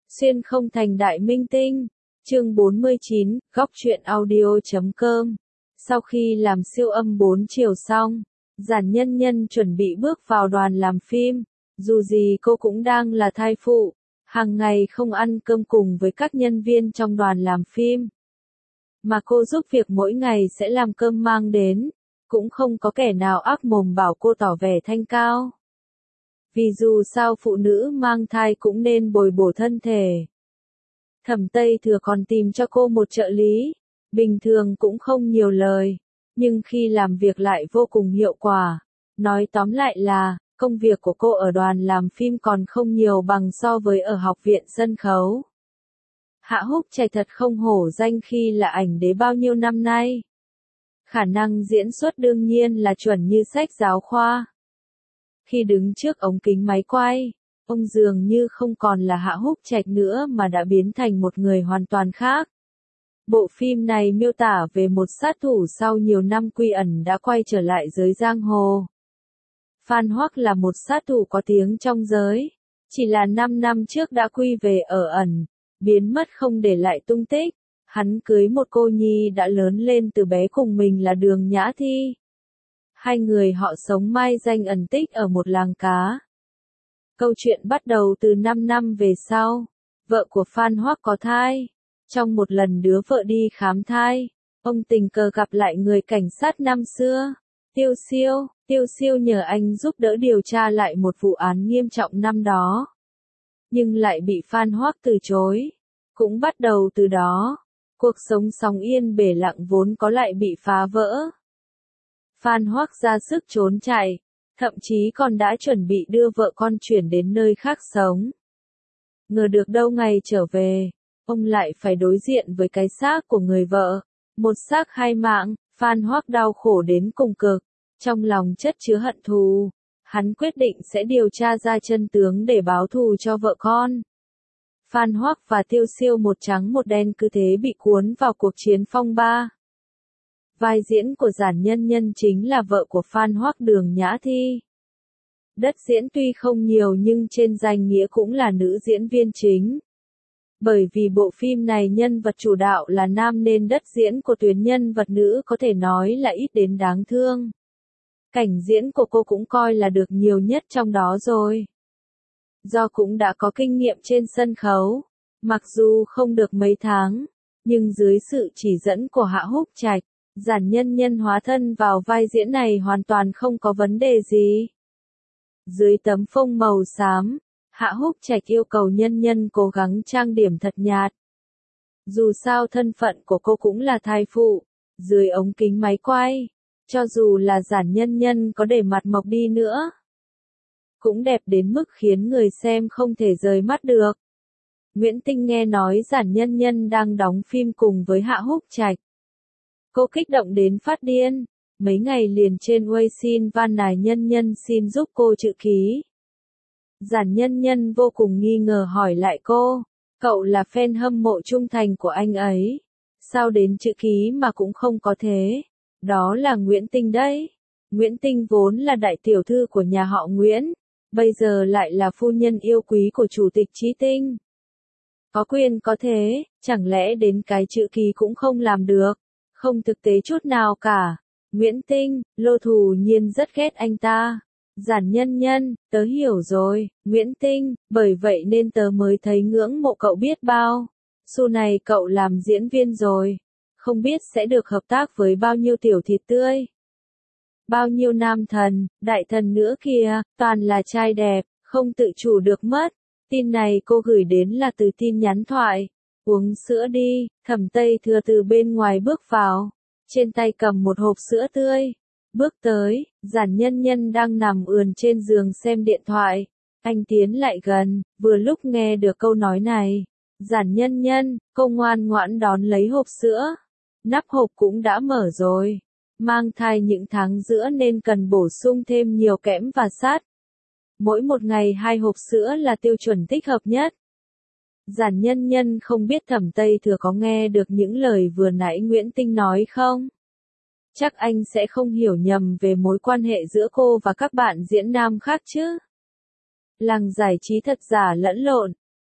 Xuyên không thành đại minh tinh. Chương 49, góc truyện audio.com. Sau khi làm siêu âm 4 chiều xong, Giản Nhân Nhân chuẩn bị bước vào đoàn làm phim. Dù gì cô cũng đang là thai phụ, hàng ngày không ăn cơm cùng với các nhân viên trong đoàn làm phim. Mà cô giúp việc mỗi ngày sẽ làm cơm mang đến, cũng không có kẻ nào ác mồm bảo cô tỏ vẻ thanh cao. Vì dù sao phụ nữ mang thai cũng nên bồi bổ thân thể. Thẩm Tây Thừa còn tìm cho cô một trợ lý, bình thường cũng không nhiều lời, nhưng khi làm việc lại vô cùng hiệu quả. Nói tóm lại là, công việc của cô ở đoàn làm phim còn không nhiều bằng so với ở học viện sân khấu. Hạ Húc Trạch thật không hổ danh khi là ảnh đế bao nhiêu năm nay. Khả năng diễn xuất đương nhiên là chuẩn như sách giáo khoa. Khi đứng trước ống kính máy quay, ông dường như không còn là Hạ Húc Trạch nữa mà đã biến thành một người hoàn toàn khác. Bộ phim này miêu tả về một sát thủ sau nhiều năm quy ẩn đã quay trở lại giới giang hồ. Phan Hoắc là một sát thủ có tiếng trong giới, chỉ là 5 năm trước đã quy về ở ẩn, biến mất không để lại tung tích. Hắn cưới một cô nhi đã lớn lên từ bé cùng mình là Đường Nhã Thi. Hai người họ sống mai danh ẩn tích ở một làng cá. Câu chuyện bắt đầu từ 5 năm về sau, vợ của Phan Hoắc có thai. Trong một lần đứa vợ đi khám thai, ông tình cờ gặp lại người cảnh sát năm xưa, Tiêu Siêu. Tiêu Siêu nhờ anh giúp đỡ điều tra lại một vụ án nghiêm trọng năm đó. Nhưng lại bị Phan Hoắc từ chối. Cũng bắt đầu từ đó, cuộc sống sóng yên bể lặng vốn có lại bị phá vỡ. Phan Hoắc ra sức trốn chạy, thậm chí còn đã chuẩn bị đưa vợ con chuyển đến nơi khác sống. Ngờ được đâu ngày trở về, ông lại phải đối diện với cái xác của người vợ, một xác hai mạng. Phan Hoắc đau khổ đến cùng cực, trong lòng chất chứa hận thù, hắn quyết định sẽ điều tra ra chân tướng để báo thù cho vợ con. Phan Hoắc và Tiêu Siêu một trắng một đen cứ thế bị cuốn vào cuộc chiến phong ba. Vai diễn của Giản Nhân Nhân chính là vợ của Phan Hoắc, Đường Nhã Thi. Đất diễn tuy không nhiều nhưng trên danh nghĩa cũng là nữ diễn viên chính. Bởi vì bộ phim này nhân vật chủ đạo là nam nên đất diễn của tuyến nhân vật nữ có thể nói là ít đến đáng thương. Cảnh diễn của cô cũng coi là được nhiều nhất trong đó rồi. Do cũng đã có kinh nghiệm trên sân khấu, mặc dù không được mấy tháng, nhưng dưới sự chỉ dẫn của Hạ Húc Trạch, Giản Nhân Nhân hóa thân vào vai diễn này hoàn toàn không có vấn đề gì. Dưới tấm phông màu xám, Hạ Húc Trạch yêu cầu Nhân Nhân cố gắng trang điểm thật nhạt. Dù sao thân phận của cô cũng là thai phụ, dưới ống kính máy quay, cho dù là Giản Nhân Nhân có để mặt mộc đi nữa, cũng đẹp đến mức khiến người xem không thể rời mắt được. Nguyễn Tinh nghe nói Giản Nhân Nhân đang đóng phim cùng với Hạ Húc Trạch. Cô kích động đến phát điên, mấy ngày liền trên Weixin van nài Nhân Nhân xin giúp cô chữ ký. Giản Nhân Nhân vô cùng nghi ngờ hỏi lại cô, cậu là fan hâm mộ trung thành của anh ấy, sao đến chữ ký mà cũng không có thế? Đó là Nguyễn Tinh đấy. Nguyễn Tinh vốn là đại tiểu thư của nhà họ Nguyễn, bây giờ lại là phu nhân yêu quý của chủ tịch Chí Tinh. Có quyền có thế, chẳng lẽ đến cái chữ ký cũng không làm được? Không thực tế chút nào cả. Nguyễn Tinh, Lô Thù Nhiên rất ghét anh ta. Giản Nhân Nhân, tớ hiểu rồi, Nguyễn Tinh, bởi vậy nên tớ mới thấy ngưỡng mộ cậu biết bao. Sau này cậu làm diễn viên rồi, không biết sẽ được hợp tác với bao nhiêu tiểu thịt tươi. Bao nhiêu nam thần, đại thần nữa kìa, toàn là trai đẹp, không tự chủ được mất. Tin này cô gửi đến là từ tin nhắn thoại. Uống sữa đi. Thẩm Tây Thừa từ bên ngoài bước vào, trên tay cầm một hộp sữa tươi. Bước tới, Giản Nhân Nhân đang nằm ườn trên giường xem điện thoại. Anh tiến lại gần, vừa lúc nghe được câu nói này. Giản Nhân Nhân, cô ngoan ngoãn đón lấy hộp sữa. Nắp hộp cũng đã mở rồi. Mang thai những tháng giữa nên cần bổ sung thêm nhiều kẽm và sắt. Mỗi một ngày 2 hộp sữa là tiêu chuẩn thích hợp nhất. Giản Nhân Nhân không biết Thẩm Tây Thừa có nghe được những lời vừa nãy Nguyễn Tinh nói không? Chắc anh sẽ không hiểu nhầm về mối quan hệ giữa cô và các bạn diễn nam khác chứ. Làng giải trí thật giả lẫn lộn,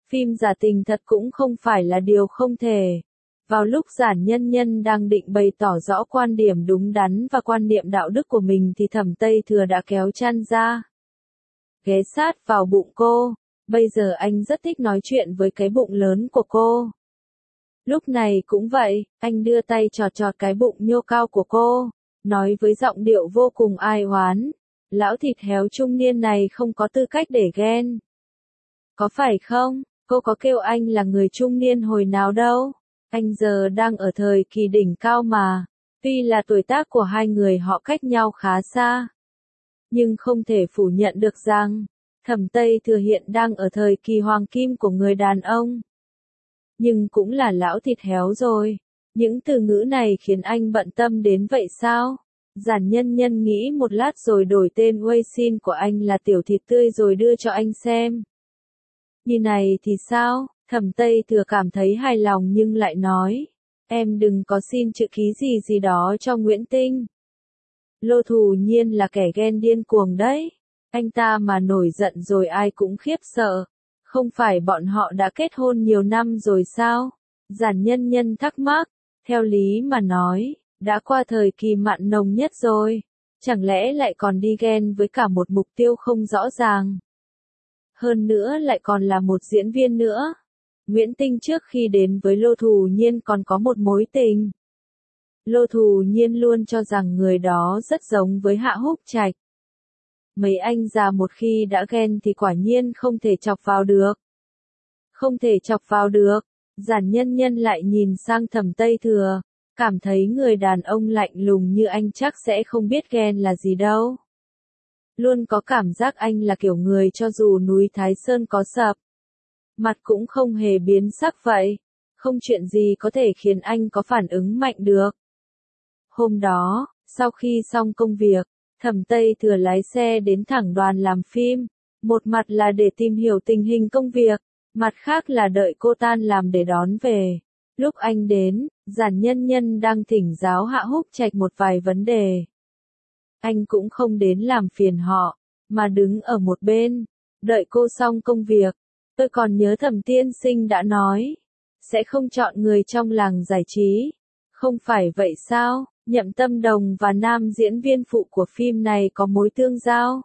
Phim giả tình thật cũng không phải là điều không thể. Vào lúc Giản Nhân Nhân đang định bày tỏ rõ quan điểm đúng đắn và quan niệm đạo đức của mình thì Thẩm Tây Thừa đã kéo chăn ra, ghé sát vào bụng cô. Bây giờ anh rất thích nói chuyện với cái bụng lớn của cô. Lúc này cũng vậy, anh đưa tay chọt chọt cái bụng nhô cao của cô, nói với giọng điệu vô cùng ai oán. Lão thịt héo trung niên này không có tư cách để ghen. Có phải không? Cô có kêu anh là người trung niên hồi nào đâu. Anh giờ đang ở thời kỳ đỉnh cao mà. Tuy là tuổi tác của hai người họ cách nhau khá xa, nhưng không thể phủ nhận được rằng Thẩm Tây Thừa hiện đang ở thời kỳ hoàng kim của người đàn ông. Nhưng cũng là lão thịt héo rồi. Những từ ngữ này khiến anh bận tâm đến vậy sao? Giản Nhân Nhân nghĩ một lát rồi đổi tên Weixin của anh là Tiểu Thịt Tươi rồi đưa cho anh xem. Như này thì sao? Thẩm Tây Thừa cảm thấy hài lòng nhưng lại nói, em đừng có xin chữ ký gì gì đó cho Nguyễn Tinh. Lô Thù Nhiên là kẻ ghen điên cuồng đấy. Anh ta mà nổi giận rồi ai cũng khiếp sợ. Không phải bọn họ đã kết hôn nhiều năm rồi sao? Giản Nhân Nhân thắc mắc. Theo lý mà nói, đã qua thời kỳ mặn nồng nhất rồi. Chẳng lẽ lại còn đi ghen với cả một mục tiêu không rõ ràng? Hơn nữa lại còn là một diễn viên nữa. Nguyễn Tinh trước khi đến với Lô Thù Nhiên còn có một mối tình. Lô Thù Nhiên luôn cho rằng người đó rất giống với Hạ Húc Trạch. Mấy anh già một khi đã ghen thì quả nhiên không thể chọc vào được. Không thể chọc vào được. Giản Nhân Nhân lại nhìn sang Thẩm Tây Thừa, cảm thấy người đàn ông lạnh lùng như anh chắc sẽ không biết ghen là gì đâu. Luôn có cảm giác anh là kiểu người cho dù núi Thái Sơn có sập, mặt cũng không hề biến sắc vậy. Không chuyện gì có thể khiến anh có phản ứng mạnh được. Hôm đó, sau khi xong công việc, Thẩm Tây Thừa lái xe đến thẳng đoàn làm phim. Một mặt là để tìm hiểu tình hình công việc, mặt khác là đợi cô tan làm để đón về. Lúc anh đến, Giản Nhân Nhân đang thỉnh giáo Hạ Húc Trạch một vài vấn đề. Anh cũng không đến làm phiền họ, mà đứng ở một bên, đợi cô xong công việc. Tôi còn nhớ Thẩm tiên sinh đã nói, sẽ không chọn người trong làng giải trí. Không phải vậy sao? Nhậm Tâm Đồng và nam diễn viên phụ của phim này có mối tương giao.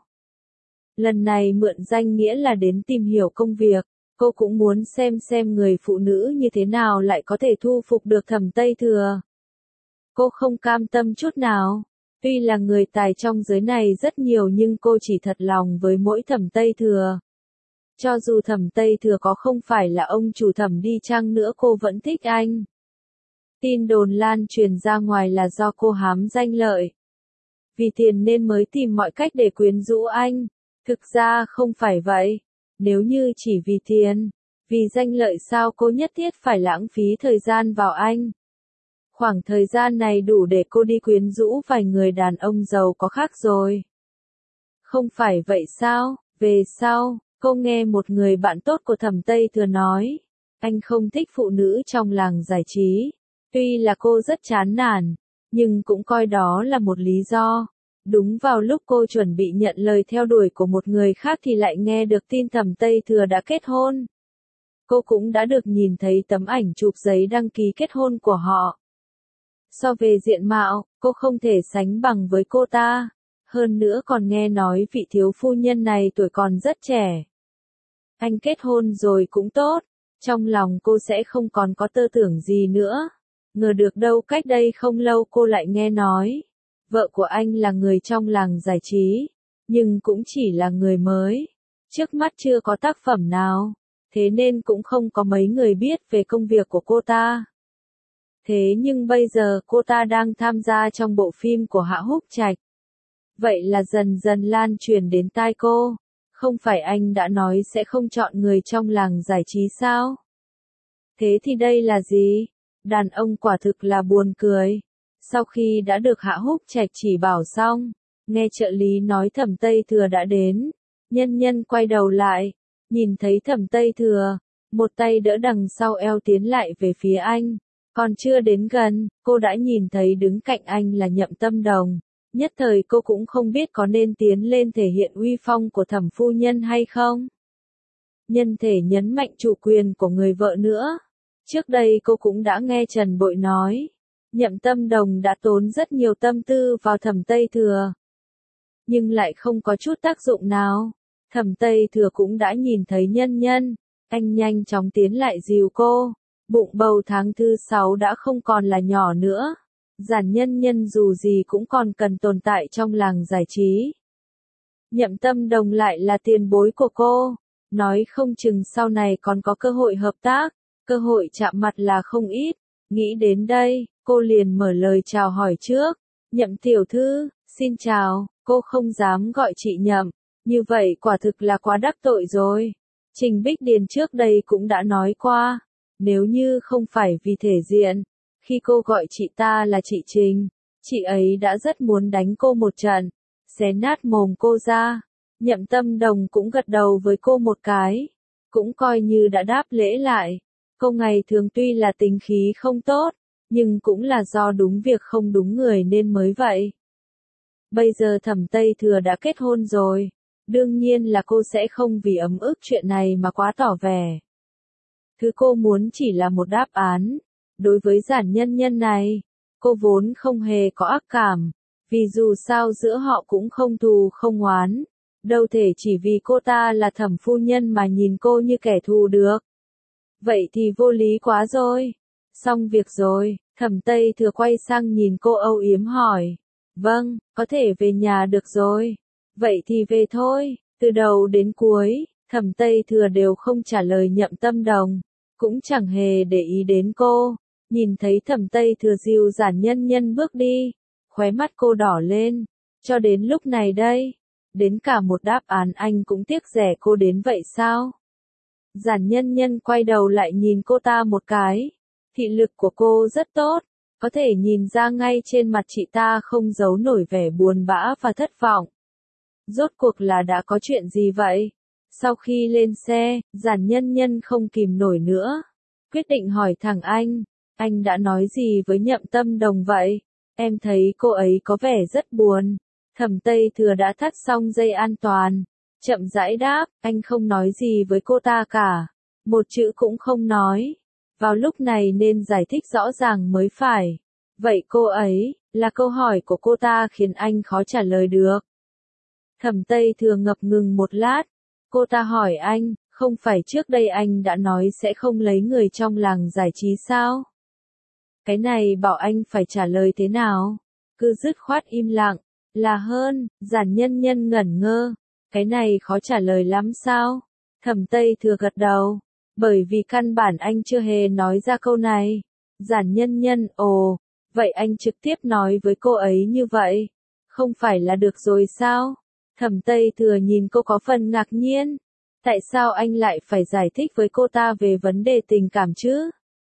Lần này mượn danh nghĩa là đến tìm hiểu công việc, cô cũng muốn xem người phụ nữ như thế nào lại có thể thu phục được Thẩm Tây Thừa. Cô không cam tâm chút nào. Tuy là người tài trong giới này rất nhiều nhưng cô chỉ thật lòng với mỗi Thẩm Tây Thừa. Cho dù Thẩm Tây Thừa có không phải là ông chủ Thẩm đi chăng nữa cô vẫn thích anh. Tin đồn lan truyền ra ngoài là do cô hám danh lợi. Vì tiền nên mới tìm mọi cách để quyến rũ anh. Thực ra không phải vậy. Nếu như chỉ vì tiền, vì danh lợi sao cô nhất thiết phải lãng phí thời gian vào anh. Khoảng thời gian này đủ để cô đi quyến rũ vài người đàn ông giàu có khác rồi. Không phải vậy sao? Về sau, cô nghe một người bạn tốt của Thẩm Tây Thừa nói, anh không thích phụ nữ trong làng giải trí. Tuy là cô rất chán nản, nhưng cũng coi đó là một lý do. Đúng vào lúc cô chuẩn bị nhận lời theo đuổi của một người khác thì lại nghe được tin Thẩm Tây Thừa đã kết hôn. Cô cũng đã được nhìn thấy tấm ảnh chụp giấy đăng ký kết hôn của họ. So về diện mạo, cô không thể sánh bằng với cô ta. Hơn nữa còn nghe nói vị thiếu phu nhân này tuổi còn rất trẻ. Anh kết hôn rồi cũng tốt. Trong lòng cô sẽ không còn có tơ tưởng gì nữa. Ngờ được đâu cách đây không lâu cô lại nghe nói, vợ của anh là người trong làng giải trí, nhưng cũng chỉ là người mới. Trước mắt chưa có tác phẩm nào, thế nên cũng không có mấy người biết về công việc của cô ta. Thế nhưng bây giờ cô ta đang tham gia trong bộ phim của Hạ Húc Trạch. Vậy là dần dần lan truyền đến tai cô. Không phải anh đã nói sẽ không chọn người trong làng giải trí sao? Thế thì đây là gì? Đàn ông quả thực là buồn cười. Sau khi đã được Hạ Húc Trạch chỉ bảo xong, nghe trợ lý nói Thẩm Tây Thừa đã đến, Nhân Nhân quay đầu lại, nhìn thấy Thẩm Tây Thừa, một tay đỡ đằng sau eo tiến lại về phía anh. Còn chưa đến gần, cô đã nhìn thấy đứng cạnh anh là Nhậm Tâm Đồng. Nhất thời cô cũng không biết có nên tiến lên thể hiện uy phong của Thẩm phu nhân hay không. nhân thể nhấn mạnh chủ quyền của người vợ nữa. Trước đây cô cũng đã nghe Trần Bội nói, Nhậm Tâm Đồng đã tốn rất nhiều tâm tư vào Thẩm Tây Thừa. Nhưng lại không có chút tác dụng nào. Thẩm Tây Thừa cũng đã nhìn thấy nhân nhân, anh nhanh chóng tiến lại dìu cô. Bụng bầu tháng thứ 6 đã không còn là nhỏ nữa. Giản nhân nhân dù gì cũng còn cần tồn tại trong làng giải trí. Nhậm Tâm Đồng lại là tiền bối của cô. Nói không chừng sau này còn có cơ hội hợp tác, cơ hội chạm mặt là không ít. Nghĩ đến đây, cô liền mở lời chào hỏi trước. Nhậm tiểu thư, xin chào, cô không dám gọi chị Nhậm. Như vậy quả thực là quá đắc tội rồi. Trình Bích Điền trước đây cũng đã nói qua. Nếu như không phải vì thể diện, khi cô gọi chị ta là chị Trình, chị ấy đã rất muốn đánh cô một trận, xé nát mồm cô ra. Nhậm Tâm Đồng cũng gật đầu với cô một cái, cũng coi như đã đáp lễ lại. Cô ngày thường tuy là tính khí không tốt, nhưng cũng là do đúng việc không đúng người nên mới vậy. Bây giờ Thẩm Tây Thừa đã kết hôn rồi, đương nhiên là cô sẽ không vì ấm ức chuyện này mà quá tỏ vẻ. Thứ cô muốn chỉ là một đáp án. Đối với giản nhân nhân này, cô vốn không hề có ác cảm, vì dù sao giữa họ cũng không thù không oán. Đâu thể chỉ vì cô ta là Thẩm phu nhân mà nhìn cô như kẻ thù được. Vậy thì vô lý quá rồi. Xong việc rồi, Thẩm Tây Thừa quay sang nhìn cô âu yếm hỏi. Vâng, có thể về nhà được rồi. Vậy thì về thôi. Từ đầu đến cuối, Thẩm Tây Thừa đều không trả lời Nhậm Tâm Đồng, cũng chẳng hề để ý đến cô. Nhìn thấy Thẩm Tây Thừa dìu giản nhân nhân bước đi, khóe mắt cô đỏ lên. Cho đến lúc này đây, đến cả một đáp án anh cũng tiếc rẻ cô đến vậy sao? Giản nhân nhân quay đầu lại nhìn cô ta một cái. Thị lực của cô rất tốt, có thể nhìn ra ngay trên mặt chị ta không giấu nổi vẻ buồn bã và thất vọng. Rốt cuộc là đã có chuyện gì vậy? Sau khi lên xe, giản nhân nhân không kìm nổi nữa. Quyết định hỏi thẳng anh đã nói gì với Nhậm Tâm Đồng vậy? Em thấy cô ấy có vẻ rất buồn. Thẩm Tây Thừa đã thắt xong dây an toàn. Chậm rãi đáp, anh không nói gì với cô ta cả. Một chữ cũng không nói. Vào lúc này nên giải thích rõ ràng mới phải. Vậy cô ấy, là câu hỏi của cô ta khiến anh khó trả lời được. Thẩm Tây Thừa ngập ngừng một lát. Cô ta hỏi anh, không phải trước đây anh đã nói sẽ không lấy người trong làng giải trí sao? Cái này bảo anh phải trả lời thế nào? Cứ dứt khoát im lặng, là hơn. Giản nhân nhân ngẩn ngơ. Cái này khó trả lời lắm sao? Thẩm Tây Thừa gật đầu. Bởi vì căn bản anh chưa hề nói ra câu này. Giản nhân nhân, ồ, vậy anh trực tiếp nói với cô ấy như vậy. Không phải là được rồi sao? Thẩm Tây Thừa nhìn cô có phần ngạc nhiên. Tại sao anh lại phải giải thích với cô ta về vấn đề tình cảm chứ?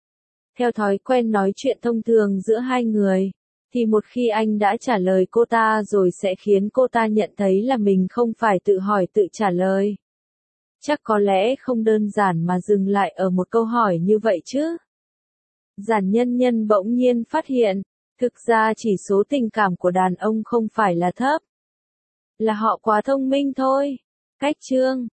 Theo thói quen nói chuyện thông thường giữa hai người, thì một khi anh đã trả lời cô ta rồi sẽ khiến cô ta nhận thấy là mình không phải tự hỏi tự trả lời. Chắc có lẽ không đơn giản mà dừng lại ở một câu hỏi như vậy chứ. Giản nhân nhân bỗng nhiên phát hiện, thực ra chỉ số tình cảm của đàn ông không phải là thấp. Là họ quá thông minh thôi. Cách chương